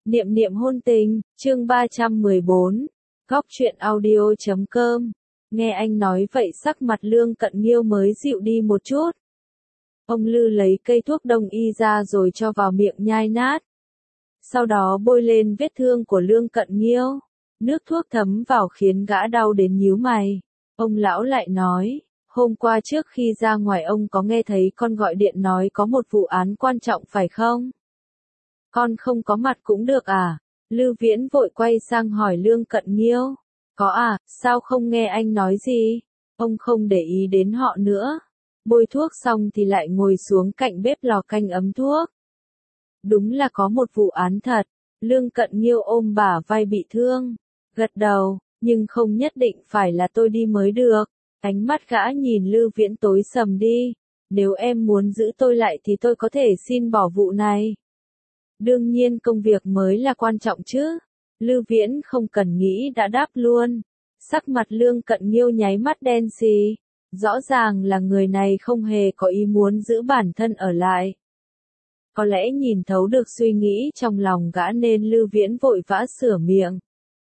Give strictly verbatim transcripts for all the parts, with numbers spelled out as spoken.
Niệm niệm hôn tình, chương ba trăm mười bốn, góc truyện audio chấm com. Nghe anh nói vậy sắc mặt Lương Cận Nghiêu mới dịu đi một chút. Ông Lư lấy cây thuốc đông y ra rồi cho vào miệng nhai nát. Sau đó bôi lên vết thương của Lương Cận Nghiêu. Nước thuốc thấm vào khiến gã đau đến nhíu mày. Ông lão lại nói, hôm qua trước khi ra ngoài ông có nghe thấy con gọi điện nói có một vụ án quan trọng phải không? Con không có mặt cũng được à? Lư Viễn vội quay sang hỏi Lương Cận Nghiêu. Có à, sao không nghe anh nói gì? Ông không để ý đến họ nữa. Bôi thuốc xong thì lại ngồi xuống cạnh bếp lò canh ấm thuốc. Đúng là có một vụ án thật. Lương Cận Nghiêu ôm bả vai bị thương. Gật đầu, nhưng không nhất định phải là tôi đi mới được. Ánh mắt gã nhìn Lư Viễn tối sầm đi. Nếu em muốn giữ tôi lại thì tôi có thể xin bỏ vụ này. Đương nhiên công việc mới là quan trọng chứ. Lư Viễn không cần nghĩ đã đáp luôn. Sắc mặt Lương Cận Nghiêu nháy mắt đen xì. Rõ ràng là người này không hề có ý muốn giữ bản thân ở lại. Có lẽ nhìn thấu được suy nghĩ trong lòng gã nên Lư Viễn vội vã sửa miệng.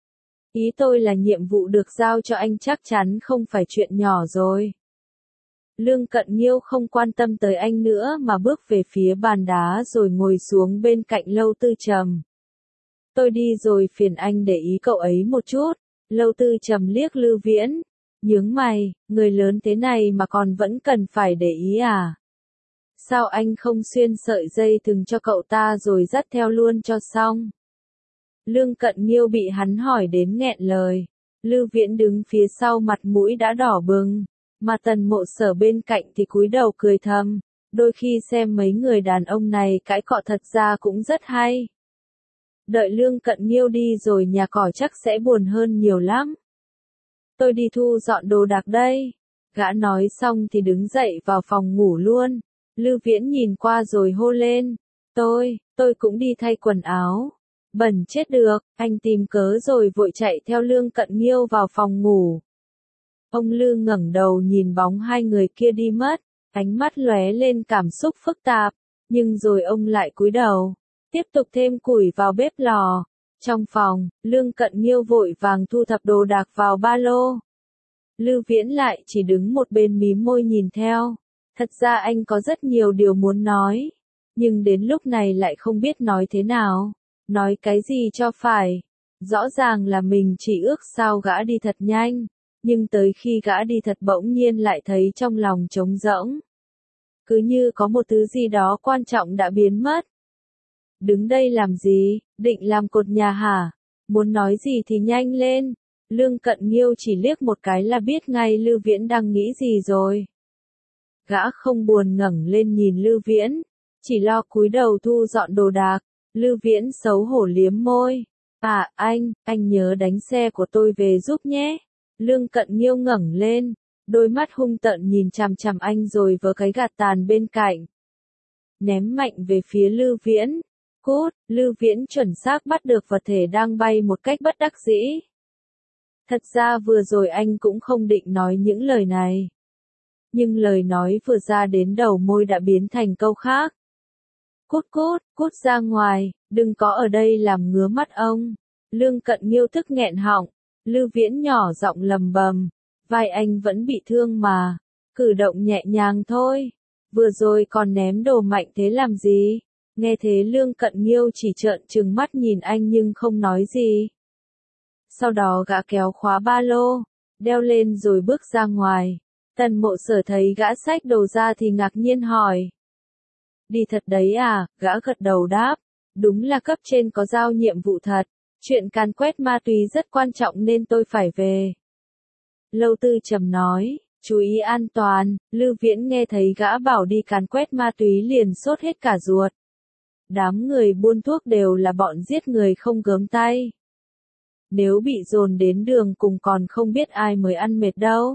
Ý tôi là nhiệm vụ được giao cho anh chắc chắn không phải chuyện nhỏ rồi. Lương Cận Nghiêu không quan tâm tới anh nữa mà bước về phía bàn đá rồi ngồi xuống bên cạnh Lâu Tư Trầm. Tôi đi rồi phiền anh để ý cậu ấy một chút. Lâu Tư Trầm liếc Lư Viễn. Nhướng mày, người lớn thế này mà còn vẫn cần phải để ý à? Sao anh không xuyên sợi dây thừng cho cậu ta rồi dắt theo luôn cho xong? Lương Cận Nghiêu bị hắn hỏi đến nghẹn lời. Lư Viễn đứng phía sau mặt mũi đã đỏ bừng. Mà Tần Mộ Sở bên cạnh thì cúi đầu cười thầm. Đôi khi xem mấy người đàn ông này cãi cọ thật ra cũng rất hay. Đợi Lương Cận Nghiêu đi rồi nhà cỏ chắc sẽ buồn hơn nhiều lắm. Tôi đi thu dọn đồ đạc đây. Gã nói xong thì đứng dậy vào phòng ngủ luôn. Lư Viễn nhìn qua rồi hô lên. Tôi, tôi cũng đi thay quần áo. Bẩn chết được, anh tìm cớ rồi vội chạy theo Lương Cận Nghiêu vào phòng ngủ. Ông Lư ngẩng đầu nhìn bóng hai người kia đi mất, ánh mắt lóe lên cảm xúc phức tạp, nhưng rồi ông lại cúi đầu, tiếp tục thêm củi vào bếp lò. Trong phòng, Lương Cận Nghiêu vội vàng thu thập đồ đạc vào ba lô. Lư Viễn lại chỉ đứng một bên mím môi nhìn theo. Thật ra anh có rất nhiều điều muốn nói, nhưng đến lúc này lại không biết nói thế nào, nói cái gì cho phải. Rõ ràng là mình chỉ ước sao gã đi thật nhanh. Nhưng tới khi gã đi thật bỗng nhiên lại thấy trong lòng trống rỗng. Cứ như có một thứ gì đó quan trọng đã biến mất. Đứng đây làm gì, định làm cột nhà hả? Muốn nói gì thì nhanh lên. Lương Cận Nghiêu chỉ liếc một cái là biết ngay Lư Viễn đang nghĩ gì rồi. Gã không buồn ngẩng lên nhìn Lư Viễn, chỉ lo cúi đầu thu dọn đồ đạc. Lư Viễn xấu hổ liếm môi. À, anh, anh nhớ đánh xe của tôi về giúp nhé. Lương Cận Nghiêu ngẩng lên, đôi mắt hung tợn nhìn chằm chằm anh rồi vớ cái gạt tàn bên cạnh. Ném mạnh về phía Lư Viễn. Cút, Lư Viễn chuẩn xác bắt được vật thể đang bay một cách bất đắc dĩ. Thật ra vừa rồi anh cũng không định nói những lời này. Nhưng lời nói vừa ra đến đầu môi đã biến thành câu khác. Cút cút, cút ra ngoài, đừng có ở đây làm ngứa mắt ông. Lương Cận Nghiêu tức nghẹn họng. Lư Viễn nhỏ giọng lầm bầm, vai anh vẫn bị thương mà, cử động nhẹ nhàng thôi, vừa rồi còn ném đồ mạnh thế làm gì? Nghe thế Lương Cận Nghiêu chỉ trợn trừng mắt nhìn anh nhưng không nói gì. Sau đó gã kéo khóa ba lô, đeo lên rồi bước ra ngoài. Tần Mộ Sở thấy gã xách đồ ra thì ngạc nhiên hỏi. Đi thật đấy à? Gã gật đầu đáp, đúng là cấp trên có giao nhiệm vụ thật. Chuyện càn quét ma túy rất quan trọng nên tôi phải về. Lâu Tư Trầm nói, chú ý an toàn. Lư Viễn nghe thấy gã bảo đi càn quét ma túy liền sốt hết cả ruột. Đám người buôn thuốc đều là bọn giết người không gớm tay. Nếu bị dồn đến đường cùng còn không biết ai mới ăn mệt đâu.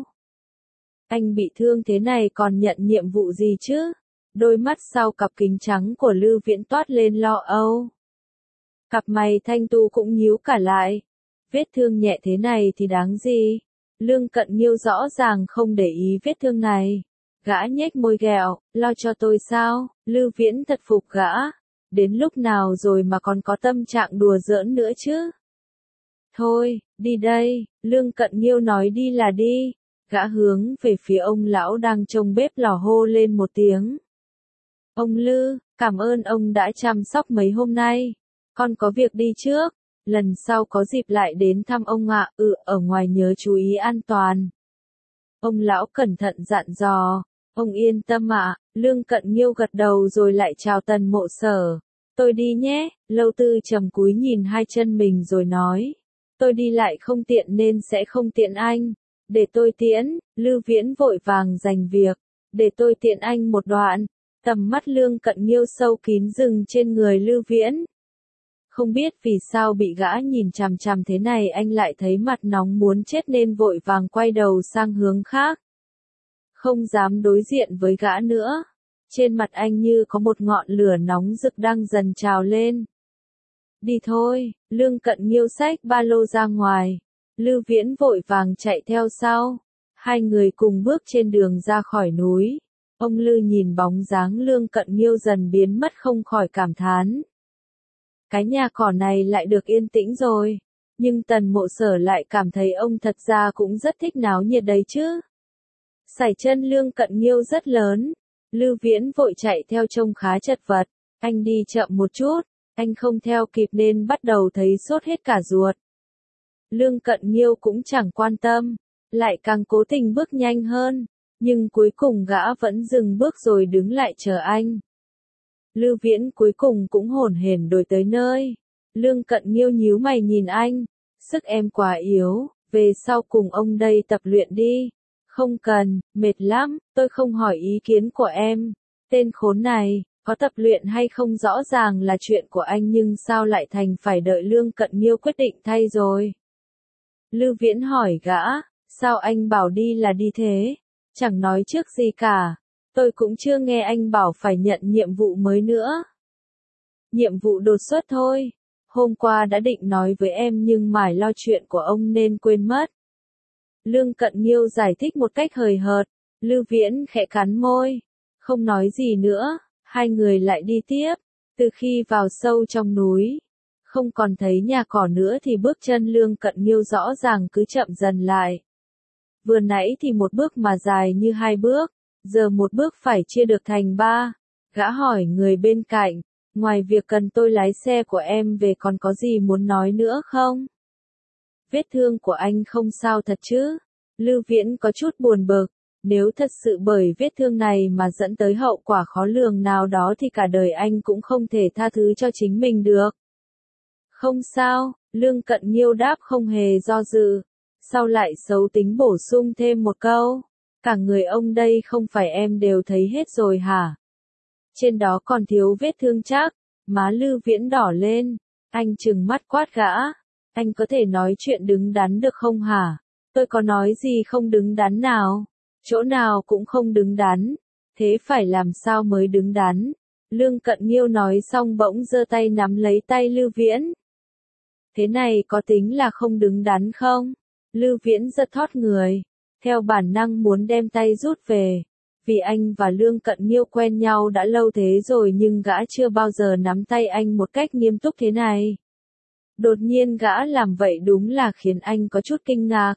Anh bị thương thế này còn nhận nhiệm vụ gì chứ? Đôi mắt sau cặp kính trắng của Lư Viễn toát lên lo âu. Cặp mày thanh tu cũng nhíu cả lại. Vết thương nhẹ thế này thì đáng gì? Lương Cận Nghiêu rõ ràng không để ý vết thương này. Gã nhếch môi ghẹo, lo cho tôi sao? Lư Viễn thật phục gã. đến lúc nào rồi mà còn có tâm trạng đùa giỡn nữa chứ? Thôi, đi đây, Lương Cận Nghiêu nói đi là đi. Gã hướng về phía ông lão đang trông bếp lò hô lên một tiếng. Ông Lư, cảm ơn ông đã chăm sóc mấy hôm nay. Con có việc đi trước, lần sau có dịp lại đến thăm ông ạ. Ừ, ở ngoài nhớ chú ý an toàn. Ông lão cẩn thận dặn dò. Ông yên tâm ạ. Lương Cận Nghiêu gật đầu rồi lại chào Tần Mộ Sở. Tôi đi nhé. Lâu Tư trầm cúi nhìn hai chân mình rồi nói. Tôi đi lại không tiện nên sẽ không tiện anh. Để tôi tiễn. Lư Viễn vội vàng giành việc. Để tôi tiện anh một đoạn. Tầm mắt Lương Cận Nghiêu sâu kín dừng trên người Lư Viễn. Không biết vì sao bị gã nhìn chằm chằm thế này, anh lại thấy mặt nóng muốn chết nên vội vàng quay đầu sang hướng khác. Không dám đối diện với gã nữa. Trên mặt anh như có một ngọn lửa nóng rực đang dần trào lên. Đi thôi, Lương Cận Nghiêu xách ba lô ra ngoài. Lư Viễn vội vàng chạy theo sau. Hai người cùng bước trên đường ra khỏi núi. Ông Lư nhìn bóng dáng Lương Cận Nghiêu dần biến mất không khỏi cảm thán. Cái nhà cỏ này lại được yên tĩnh rồi. Nhưng Tần Mộ Sở lại cảm thấy ông thật ra cũng rất thích náo nhiệt đấy chứ. Sải chân Lương Cận Nghiêu rất lớn. Lư Viễn vội chạy theo trông khá chật vật. Anh đi chậm một chút. Anh không theo kịp nên bắt đầu thấy sốt hết cả ruột. Lương Cận Nghiêu cũng chẳng quan tâm. Lại càng cố tình bước nhanh hơn. Nhưng cuối cùng gã vẫn dừng bước rồi đứng lại chờ anh. Lư Viễn cuối cùng cũng hổn hển đuổi tới nơi. Lương Cận Nghiêu nhíu mày nhìn anh. Sức em quá yếu, về sau cùng ông đây tập luyện đi. Không cần, mệt lắm, tôi không hỏi ý kiến của em. Tên khốn này, có tập luyện hay không rõ ràng là chuyện của anh nhưng sao lại thành phải đợi Lương Cận Nghiêu quyết định thay rồi. Lư Viễn hỏi gã, sao anh bảo đi là đi thế? Chẳng nói trước gì cả. Tôi cũng chưa nghe anh bảo phải nhận nhiệm vụ mới nữa. Nhiệm vụ đột xuất thôi. Hôm qua đã định nói với em nhưng mải lo chuyện của ông nên quên mất. Lương Cận Nghiêu giải thích một cách hời hợt. Lư Viễn khẽ cắn môi. Không nói gì nữa. Hai người lại đi tiếp. Từ khi vào sâu trong núi. Không còn thấy nhà cỏ nữa thì bước chân Lương Cận Nghiêu rõ ràng cứ chậm dần lại. Vừa nãy thì một bước mà dài như hai bước. Giờ một bước phải chia được thành ba. Gã hỏi người bên cạnh. Ngoài việc cần tôi lái xe của em về còn có gì muốn nói nữa không? Vết thương của anh không sao thật chứ? Lư Viễn có chút buồn bực. Nếu thật sự bởi vết thương này mà dẫn tới hậu quả khó lường nào đó thì cả đời anh cũng không thể tha thứ cho chính mình được. Không sao, Lương Cận Nghiêu đáp không hề do dự. Sau lại xấu tính bổ sung thêm một câu. Cả người ông đây không phải em đều thấy hết rồi hả? Trên đó còn thiếu vết thương chắc. Má Lư Viễn đỏ lên. Anh trừng mắt quát gã. Anh có thể nói chuyện đứng đắn được không hả? Tôi có nói gì không đứng đắn nào? Chỗ nào cũng không đứng đắn. Thế phải làm sao mới đứng đắn? Lương Cận Nghiêu nói xong bỗng giơ tay nắm lấy tay Lư Viễn. Thế này có tính là không đứng đắn không? Lư Viễn giật thót người. Theo bản năng muốn đem tay rút về. Vì anh và Lương Cận Nghiêu quen nhau đã lâu thế rồi nhưng gã chưa bao giờ nắm tay anh một cách nghiêm túc thế này. Đột nhiên gã làm vậy đúng là khiến anh có chút kinh ngạc.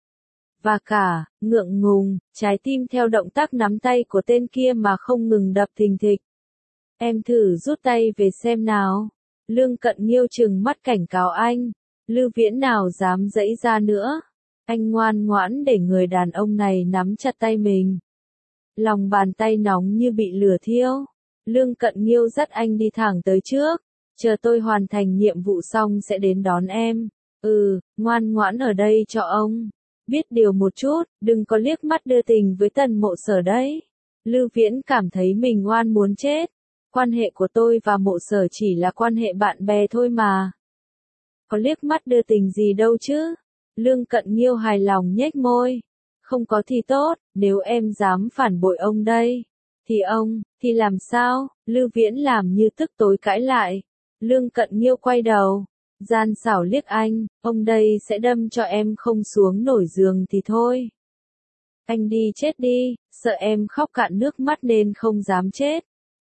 Và cả, ngượng ngùng, trái tim theo động tác nắm tay của tên kia mà không ngừng đập thình thịch. Em thử rút tay về xem nào. Lương Cận Nghiêu trừng mắt cảnh cáo anh. Lư Viễn nào dám giãy ra nữa. Anh ngoan ngoãn để người đàn ông này nắm chặt tay mình. Lòng bàn tay nóng như bị lửa thiêu. Lương Cận Nghiêu dắt anh đi thẳng tới trước. Chờ tôi hoàn thành nhiệm vụ xong sẽ đến đón em. Ừ, ngoan ngoãn ở đây cho ông. Biết điều một chút, đừng có liếc mắt đưa tình với Tần Mộ Sở đấy. Lư Viễn cảm thấy mình oan muốn chết. Quan hệ của tôi và Mộ Sở chỉ là quan hệ bạn bè thôi mà. Có liếc mắt đưa tình gì đâu chứ. Lương Cận Nghiêu hài lòng nhếch môi. Không có thì tốt, nếu em dám phản bội ông đây. Thì ông, thì làm sao? Lư Viễn làm như tức tối cãi lại. Lương Cận Nghiêu quay đầu. Gian xảo liếc anh, ông đây sẽ đâm cho em không xuống nổi giường thì thôi. Anh đi chết đi, sợ em khóc cạn nước mắt nên không dám chết.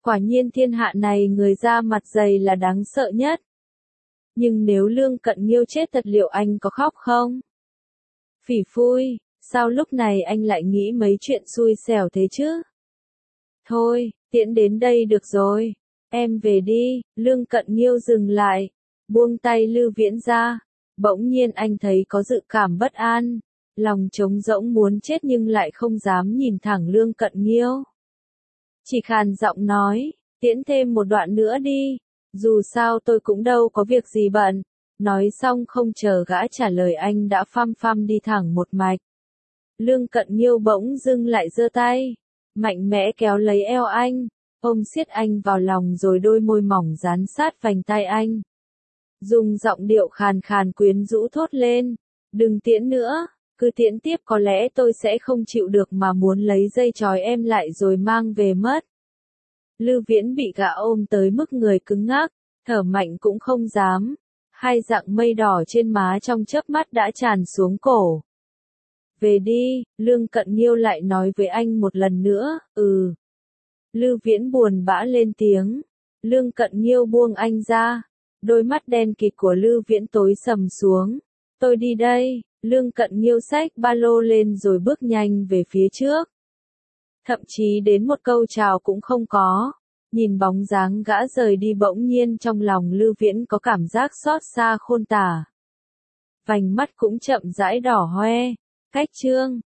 Quả nhiên thiên hạ này người da mặt dày là đáng sợ nhất. Nhưng nếu Lương Cận Nghiêu chết thật liệu anh có khóc không? Phỉ phui, sao lúc này anh lại nghĩ mấy chuyện xui xẻo thế chứ? Thôi, tiễn đến đây được rồi. Em về đi. Lương Cận Nghiêu dừng lại, buông tay Lưu Viễn ra. Bỗng nhiên anh thấy có dự cảm bất an, lòng trống rỗng muốn chết nhưng lại không dám nhìn thẳng Lương Cận Nghiêu. Chỉ khàn giọng nói, tiễn thêm một đoạn nữa đi, dù sao tôi cũng đâu có việc gì bận. Nói xong không chờ gã trả lời anh đã phăm phăm đi thẳng một mạch. Lương Cận Nghiêu bỗng dưng lại giơ tay, mạnh mẽ kéo lấy eo anh, ôm siết anh vào lòng rồi đôi môi mỏng dán sát vành tai anh. Dùng giọng điệu khàn khàn quyến rũ thốt lên, đừng tiễn nữa, cứ tiễn tiếp có lẽ tôi sẽ không chịu được mà muốn lấy dây trói em lại rồi mang về mất. Lưu Viễn bị gã ôm tới mức người cứng ngắc, thở mạnh cũng không dám, hai dặng mây đỏ trên má trong chớp mắt đã tràn xuống cổ. Về đi, Lương Cận Nghiêu lại nói với anh một lần nữa, ừ. Lưu Viễn buồn bã lên tiếng, Lương Cận Nghiêu buông anh ra, đôi mắt đen kịt của Lưu Viễn tối sầm xuống. Tôi đi đây. Lương Cận Nghiêu xách ba lô lên rồi bước nhanh về phía trước. Thậm chí đến một câu chào cũng không có. Nhìn bóng dáng gã rời đi bỗng nhiên trong lòng Lưu Viễn có cảm giác xót xa khôn tả. Vành mắt cũng chậm rãi đỏ hoe. Cách chương